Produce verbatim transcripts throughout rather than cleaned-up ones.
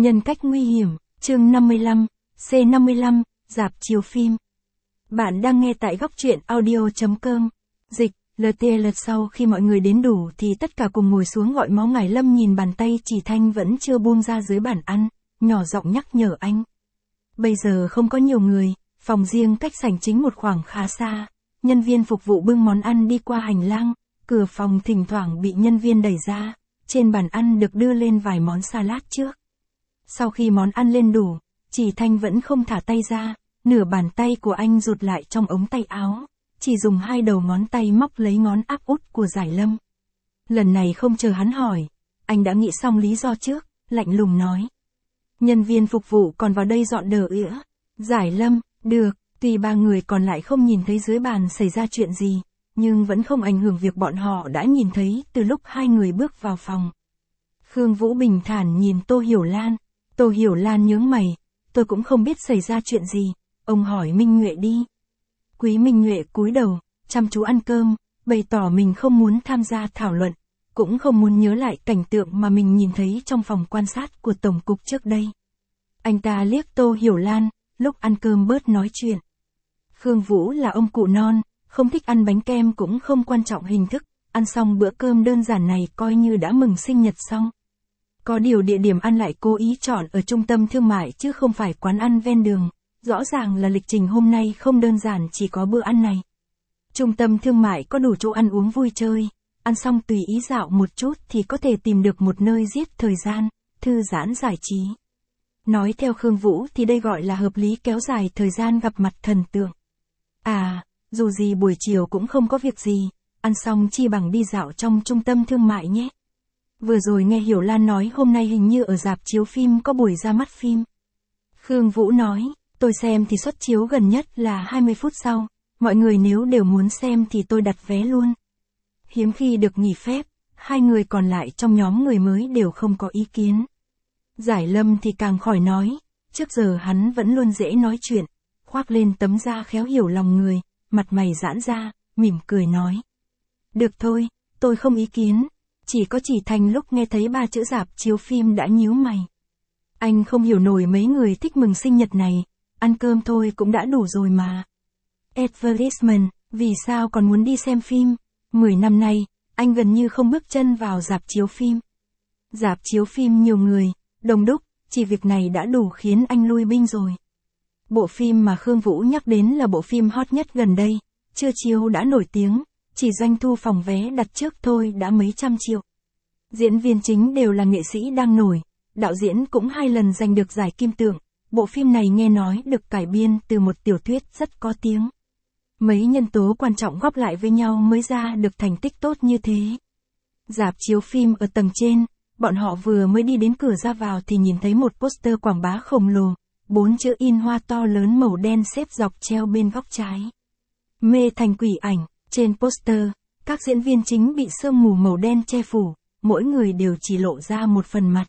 Nhân cách nguy hiểm, chương năm mươi lăm, C năm mươi lăm, rạp chiếu phim. Bạn đang nghe tại góc truyện audio chấm com. Dịch, lờ tê lật sau khi mọi người đến đủ thì tất cả cùng ngồi xuống gọi máu. Ngải Lâm nhìn bàn tay Chỉ Thanh vẫn chưa buông ra dưới bàn ăn, nhỏ giọng nhắc nhở anh. Bây giờ không có nhiều người, phòng riêng cách sảnh chính một khoảng khá xa. Nhân viên phục vụ bưng món ăn đi qua hành lang, cửa phòng thỉnh thoảng bị nhân viên đẩy ra. Trên bàn ăn được đưa lên vài món salad trước. Sau khi món ăn lên đủ, Chỉ Thanh vẫn không thả tay ra, nửa bàn tay của anh rụt lại trong ống tay áo, chỉ dùng hai đầu ngón tay móc lấy ngón áp út của Giải Lâm. Lần này không chờ hắn hỏi, anh đã nghĩ xong lý do trước, lạnh lùng nói. Nhân viên phục vụ còn vào đây dọn đờ ỉa. Giải Lâm, được, tuy ba người còn lại không nhìn thấy dưới bàn xảy ra chuyện gì, nhưng vẫn không ảnh hưởng việc bọn họ đã nhìn thấy từ lúc hai người bước vào phòng. Khương Vũ bình thản nhìn Tô Hiểu Lan. Tô Hiểu Lan nhướng mày, tôi cũng không biết xảy ra chuyện gì, ông hỏi Minh Nhuệ đi. Quý Minh Nhuệ cúi đầu, chăm chú ăn cơm, bày tỏ mình không muốn tham gia thảo luận, cũng không muốn nhớ lại cảnh tượng mà mình nhìn thấy trong phòng quan sát của Tổng cục trước đây. Anh ta liếc Tô Hiểu Lan, lúc ăn cơm bớt nói chuyện. Khương Vũ là ông cụ non, không thích ăn bánh kem cũng không quan trọng hình thức, ăn xong bữa cơm đơn giản này coi như đã mừng sinh nhật xong. Có điều địa điểm ăn lại cố ý chọn ở trung tâm thương mại chứ không phải quán ăn ven đường, rõ ràng là lịch trình hôm nay không đơn giản chỉ có bữa ăn này. Trung tâm thương mại có đủ chỗ ăn uống vui chơi, ăn xong tùy ý dạo một chút thì có thể tìm được một nơi giết thời gian, thư giãn giải trí. Nói theo Khương Vũ thì đây gọi là hợp lý kéo dài thời gian gặp mặt thần tượng. À, dù gì buổi chiều cũng không có việc gì, ăn xong chi bằng đi dạo trong trung tâm thương mại nhé. Vừa rồi nghe Hiểu Lan nói hôm nay hình như ở rạp chiếu phim có buổi ra mắt phim. Khương Vũ nói, tôi xem thì suất chiếu gần nhất là hai mươi phút sau, mọi người nếu đều muốn xem thì tôi đặt vé luôn. Hiếm khi được nghỉ phép, hai người còn lại trong nhóm người mới đều không có ý kiến. Giải Lâm thì càng khỏi nói, trước giờ hắn vẫn luôn dễ nói chuyện, khoác lên tấm da khéo hiểu lòng người, mặt mày giãn ra, mỉm cười nói. Được thôi, tôi không ý kiến. Chỉ có Chỉ Thanh lúc nghe thấy ba chữ rạp chiếu phim đã nhíu mày. Anh không hiểu nổi mấy người thích mừng sinh nhật này, ăn cơm thôi cũng đã đủ rồi mà. Advertisement, vì sao còn muốn đi xem phim? Mười năm nay, anh gần như không bước chân vào rạp chiếu phim. Rạp chiếu phim nhiều người, đông đúc, chỉ việc này đã đủ khiến anh lui binh rồi. Bộ phim mà Khương Vũ nhắc đến là bộ phim hot nhất gần đây, chưa chiếu đã nổi tiếng. Chỉ doanh thu phòng vé đặt trước thôi đã mấy trăm triệu. Diễn viên chính đều là nghệ sĩ đang nổi, đạo diễn cũng hai lần giành được giải kim tượng. Bộ phim này nghe nói được cải biên từ một tiểu thuyết rất có tiếng. Mấy nhân tố quan trọng góp lại với nhau mới ra được thành tích tốt như thế. Rạp chiếu phim ở tầng trên, bọn họ vừa mới đi đến cửa ra vào thì nhìn thấy một poster quảng bá khổng lồ, bốn chữ in hoa to lớn màu đen xếp dọc treo bên góc trái. Mê thành quỷ ảnh. Trên poster, các diễn viên chính bị sương mù màu đen che phủ, mỗi người đều chỉ lộ ra một phần mặt.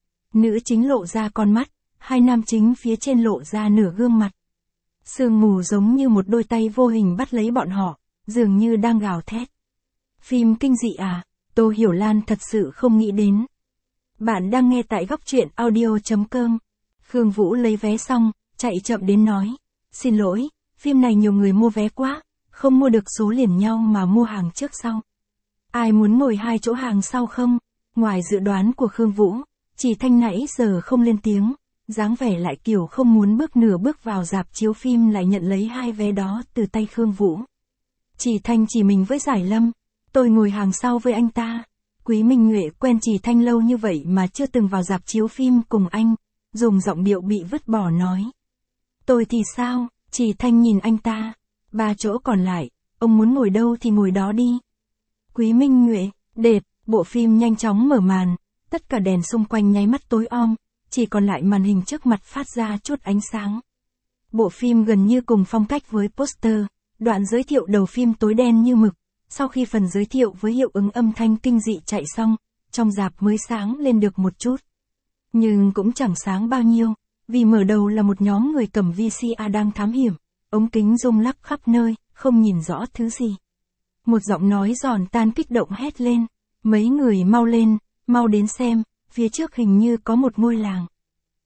Nữ chính lộ ra con mắt, hai nam chính phía trên lộ ra nửa gương mặt. Sương mù giống như một đôi tay vô hình bắt lấy bọn họ, dường như đang gào thét. Phim kinh dị à? Tô Hiểu Lan thật sự không nghĩ đến. Bạn đang nghe tại góc truyện audio chấm com. Khương Vũ lấy vé xong, chạy chậm đến nói. Xin lỗi, phim này nhiều người mua vé quá. Không mua được số liền nhau mà mua hàng trước sau. Ai muốn ngồi hai chỗ hàng sau không? Ngoài dự đoán của Khương Vũ, Chỉ Thanh nãy giờ không lên tiếng, dáng vẻ lại kiểu không muốn bước nửa bước vào rạp chiếu phim lại nhận lấy hai vé đó từ tay Khương Vũ. Chỉ Thanh chỉ mình với Giải Lâm, tôi ngồi hàng sau với anh ta. Quý Minh Nhuệ quen Chỉ Thanh lâu như vậy mà chưa từng vào rạp chiếu phim cùng anh, dùng giọng điệu bị vứt bỏ nói. Tôi thì sao? Chỉ Thanh nhìn anh ta. Ba chỗ còn lại, ông muốn ngồi đâu thì ngồi đó đi. Quý Minh Nhuệ, đệt, bộ phim nhanh chóng mở màn, tất cả đèn xung quanh nháy mắt tối om, chỉ còn lại màn hình trước mặt phát ra chút ánh sáng. Bộ phim gần như cùng phong cách với poster, đoạn giới thiệu đầu phim tối đen như mực, sau khi phần giới thiệu với hiệu ứng âm thanh kinh dị chạy xong, trong rạp mới sáng lên được một chút. Nhưng cũng chẳng sáng bao nhiêu, vì mở đầu là một nhóm người cầm vê xê a đang thám hiểm. Ống kính rung lắc khắp nơi, không nhìn rõ thứ gì. Một giọng nói giòn tan kích động hét lên. Mấy người mau lên, mau đến xem, phía trước hình như có một ngôi làng.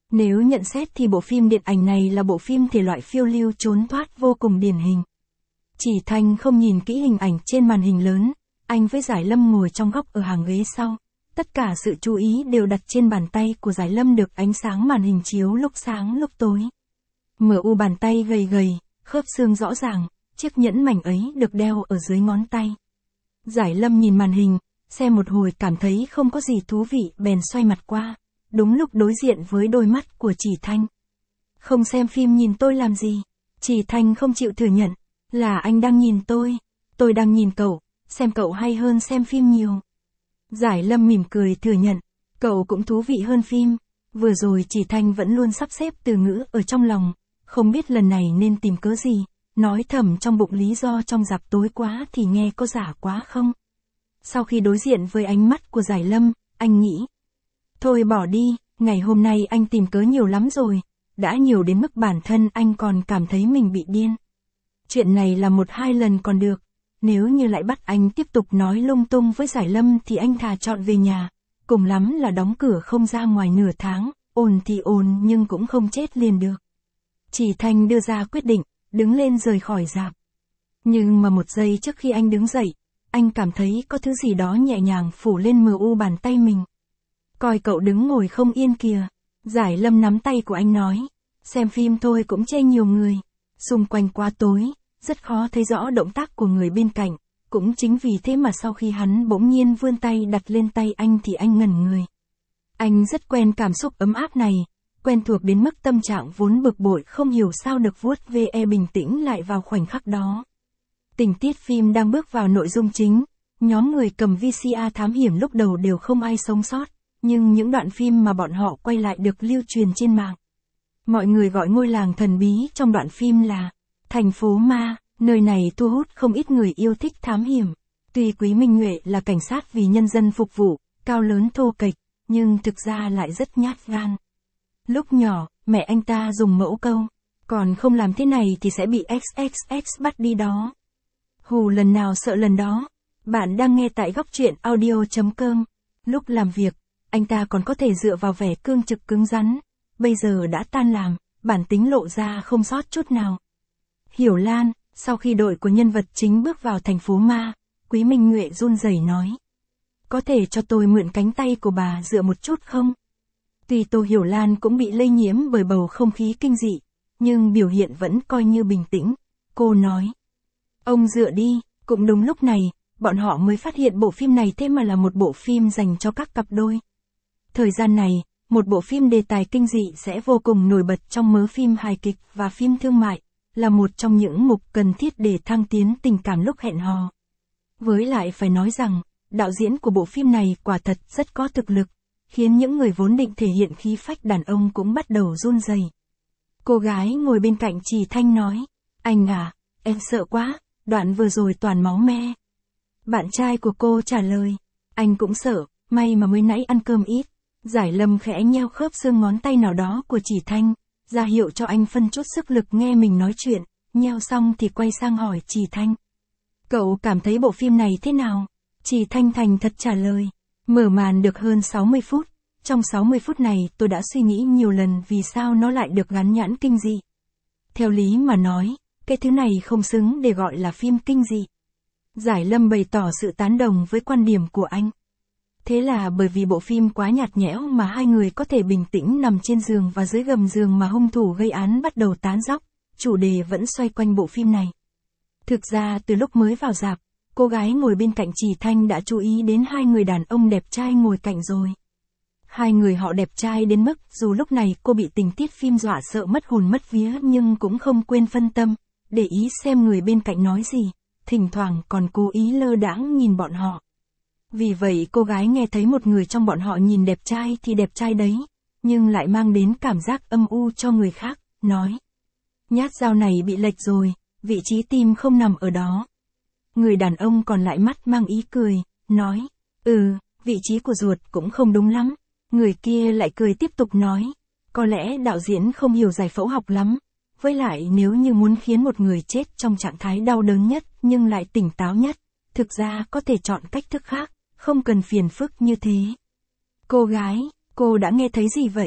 Nếu nhận xét thì bộ phim điện ảnh này là bộ phim thể loại phiêu lưu trốn thoát vô cùng điển hình. Chỉ Thanh không nhìn kỹ hình ảnh trên màn hình lớn, anh với Giải Lâm ngồi trong góc ở hàng ghế sau. Tất cả sự chú ý đều đặt trên bàn tay của Giải Lâm được ánh sáng màn hình chiếu lúc sáng lúc tối. Mờ u bàn tay gầy gầy, khớp xương rõ ràng, chiếc nhẫn mảnh ấy được đeo ở dưới ngón tay. Giải Lâm nhìn màn hình, xem một hồi cảm thấy không có gì thú vị bèn xoay mặt qua, đúng lúc đối diện với đôi mắt của Chỉ Thanh. Không xem phim nhìn tôi làm gì? Chỉ Thanh không chịu thừa nhận, là anh đang nhìn tôi, tôi đang nhìn cậu, xem cậu hay hơn xem phim nhiều. Giải Lâm mỉm cười thừa nhận, cậu cũng thú vị hơn phim. Vừa rồi Chỉ Thanh vẫn luôn sắp xếp từ ngữ ở trong lòng, không biết lần này nên tìm cớ gì, nói thầm trong bụng lý do trong rạp tối quá thì nghe có giả quá không. Sau khi đối diện với ánh mắt của Giải Lâm, anh nghĩ, thôi bỏ đi, ngày hôm nay anh tìm cớ nhiều lắm rồi, đã nhiều đến mức bản thân anh còn cảm thấy mình bị điên. Chuyện này là một hai lần còn được, nếu như lại bắt anh tiếp tục nói lung tung với Giải Lâm thì anh thà chọn về nhà, cùng lắm là đóng cửa không ra ngoài nửa tháng, ồn thì ồn nhưng cũng không chết liền được. Chỉ Thanh đưa ra quyết định, đứng lên rời khỏi rạp. Nhưng mà một giây trước khi anh đứng dậy, anh cảm thấy có thứ gì đó nhẹ nhàng phủ lên mờ u bàn tay mình. Coi cậu đứng ngồi không yên kìa. Giải Lâm nắm tay của anh nói, xem phim thôi cũng chê nhiều người, xung quanh quá tối, rất khó thấy rõ động tác của người bên cạnh, cũng chính vì thế mà sau khi hắn bỗng nhiên vươn tay đặt lên tay anh thì anh ngẩn người. Anh rất quen cảm xúc ấm áp này, quen thuộc đến mức tâm trạng vốn bực bội không hiểu sao được vuốt ve bình tĩnh lại vào khoảnh khắc đó. Tình tiết phim đang bước vào nội dung chính, nhóm người cầm vê xê a thám hiểm lúc đầu đều không ai sống sót, nhưng những đoạn phim mà bọn họ quay lại được lưu truyền trên mạng. Mọi người gọi ngôi làng thần bí trong đoạn phim là thành phố ma, nơi này thu hút không ít người yêu thích thám hiểm. Tuy Quý Minh Nhuệ là cảnh sát vì nhân dân phục vụ, cao lớn thô kệch, nhưng thực ra lại rất nhát gan. Lúc nhỏ, mẹ anh ta dùng mẫu câu, còn không làm thế này thì sẽ bị ích ích ích bắt đi đó. Hù lần nào sợ lần đó. Bạn đang nghe tại góc truyện audio chấm com. Lúc làm việc, anh ta còn có thể dựa vào vẻ cương trực cứng rắn. Bây giờ đã tan làm, bản tính lộ ra không sót chút nào. Hiểu Lan, sau khi đội của nhân vật chính bước vào thành phố ma, Quý Minh Nhuệ run rẩy nói. Có thể cho tôi mượn cánh tay của bà dựa một chút không? Tuy Tô Hiểu Lan cũng bị lây nhiễm bởi bầu không khí kinh dị, nhưng biểu hiện vẫn coi như bình tĩnh. Cô nói. Ông dựa đi, cũng đúng lúc này, bọn họ mới phát hiện bộ phim này thế mà là một bộ phim dành cho các cặp đôi. Thời gian này, một bộ phim đề tài kinh dị sẽ vô cùng nổi bật trong mớ phim hài kịch và phim thương mại, là một trong những mục cần thiết để thăng tiến tình cảm lúc hẹn hò. Với lại phải nói rằng, đạo diễn của bộ phim này quả thật rất có thực lực, khiến những người vốn định thể hiện khí phách đàn ông cũng bắt đầu run rẩy. Cô gái ngồi bên cạnh Chỉ Thanh nói, anh à, em sợ quá, đoạn vừa rồi toàn máu me. Bạn trai của cô trả lời, anh cũng sợ, may mà mới nãy ăn cơm ít. Giải Lâm khẽ nheo khớp xương ngón tay nào đó của Chỉ Thanh, ra hiệu cho anh phân chút sức lực nghe mình nói chuyện, nheo xong thì quay sang hỏi Chỉ Thanh. Cậu cảm thấy bộ phim này thế nào? Chỉ Thanh thành thật trả lời, mở màn được hơn sáu mươi phút, trong sáu mươi phút này tôi đã suy nghĩ nhiều lần vì sao nó lại được gắn nhãn kinh dị. Theo lý mà nói, cái thứ này không xứng để gọi là phim kinh dị. Giải Lâm bày tỏ sự tán đồng với quan điểm của anh. Thế là bởi vì bộ phim quá nhạt nhẽo mà hai người có thể bình tĩnh nằm trên giường và dưới gầm giường mà hung thủ gây án bắt đầu tán dóc, chủ đề vẫn xoay quanh bộ phim này. Thực ra từ lúc mới vào rạp, cô gái ngồi bên cạnh Chỉ Thanh đã chú ý đến hai người đàn ông đẹp trai ngồi cạnh rồi. Hai người họ đẹp trai đến mức dù lúc này cô bị tình tiết phim dọa sợ mất hồn mất vía nhưng cũng không quên phân tâm, để ý xem người bên cạnh nói gì, thỉnh thoảng còn cố ý lơ đãng nhìn bọn họ. Vì vậy cô gái nghe thấy một người trong bọn họ nhìn đẹp trai thì đẹp trai đấy, nhưng lại mang đến cảm giác âm u cho người khác, nói. Nhát dao này bị lệch rồi, vị trí tim không nằm ở đó. Người đàn ông còn lại mắt mang ý cười, nói. Ừ, vị trí của ruột cũng không đúng lắm. Người kia lại cười tiếp tục nói. Có lẽ đạo diễn không hiểu giải phẫu học lắm. Với lại nếu như muốn khiến một người chết trong trạng thái đau đớn nhất nhưng lại tỉnh táo nhất, thực ra có thể chọn cách thức khác, không cần phiền phức như thế. Cô gái, cô đã nghe thấy gì vậy?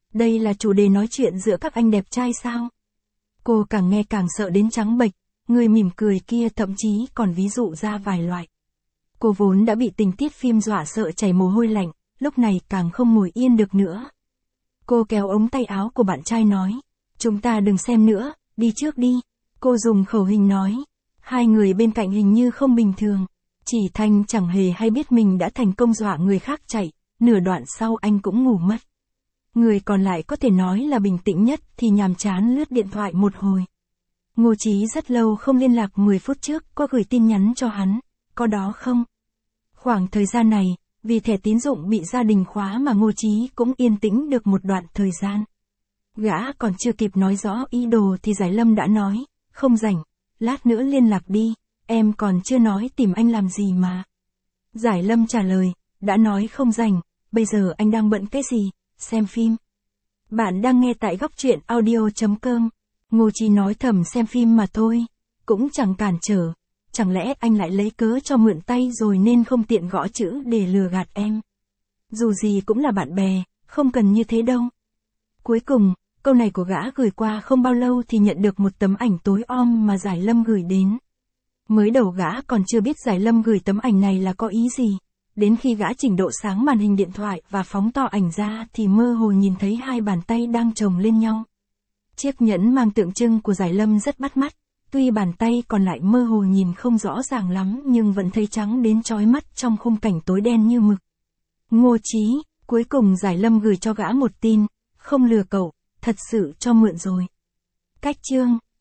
Đây là chủ đề nói chuyện giữa các anh đẹp trai sao? Cô càng nghe càng sợ đến trắng bệch, người mỉm cười kia thậm chí còn ví dụ ra vài loại. Cô vốn đã bị tình tiết phim dọa sợ chảy mồ hôi lạnh, lúc này càng không ngồi yên được nữa. Cô kéo ống tay áo của bạn trai nói, chúng ta đừng xem nữa, đi trước đi. Cô dùng khẩu hình nói, hai người bên cạnh hình như không bình thường. Chỉ Thanh chẳng hề hay biết mình đã thành công dọa người khác chạy, nửa đoạn sau anh cũng ngủ mất. Người còn lại có thể nói là bình tĩnh nhất thì nhàm chán lướt điện thoại một hồi. Ngô Chí rất lâu không liên lạc, mười phút trước có gửi tin nhắn cho hắn, có đó không? Khoảng thời gian này, vì thẻ tín dụng bị gia đình khóa mà Ngô Chí cũng yên tĩnh được một đoạn thời gian. Gã còn chưa kịp nói rõ ý đồ thì Giải Lâm đã nói, không rảnh, lát nữa liên lạc đi, em còn chưa nói tìm anh làm gì mà. Giải Lâm trả lời, đã nói không rảnh, bây giờ anh đang bận cái gì, xem phim. Bạn đang nghe tại góc truyện audio chấm com. Ngô Chí nói thầm xem phim mà thôi, cũng chẳng cản trở. Chẳng lẽ anh lại lấy cớ cho mượn tay rồi nên không tiện gõ chữ để lừa gạt em. Dù gì cũng là bạn bè, không cần như thế đâu. Cuối cùng, câu này của gã gửi qua không bao lâu thì nhận được một tấm ảnh tối om mà Giải Lâm gửi đến. Mới đầu gã còn chưa biết Giải Lâm gửi tấm ảnh này là có ý gì. Đến khi gã chỉnh độ sáng màn hình điện thoại và phóng to ảnh ra thì mơ hồ nhìn thấy hai bàn tay đang chồng lên nhau. Chiếc nhẫn mang tượng trưng của Giải Lâm rất bắt mắt. Tuy bàn tay còn lại mơ hồ nhìn không rõ ràng lắm nhưng vẫn thấy trắng đến chói mắt trong khung cảnh tối đen như mực. Ngô Chí, cuối cùng Giải Lâm gửi cho gã một tin, không lừa cậu, thật sự cho mượn rồi. Cách chương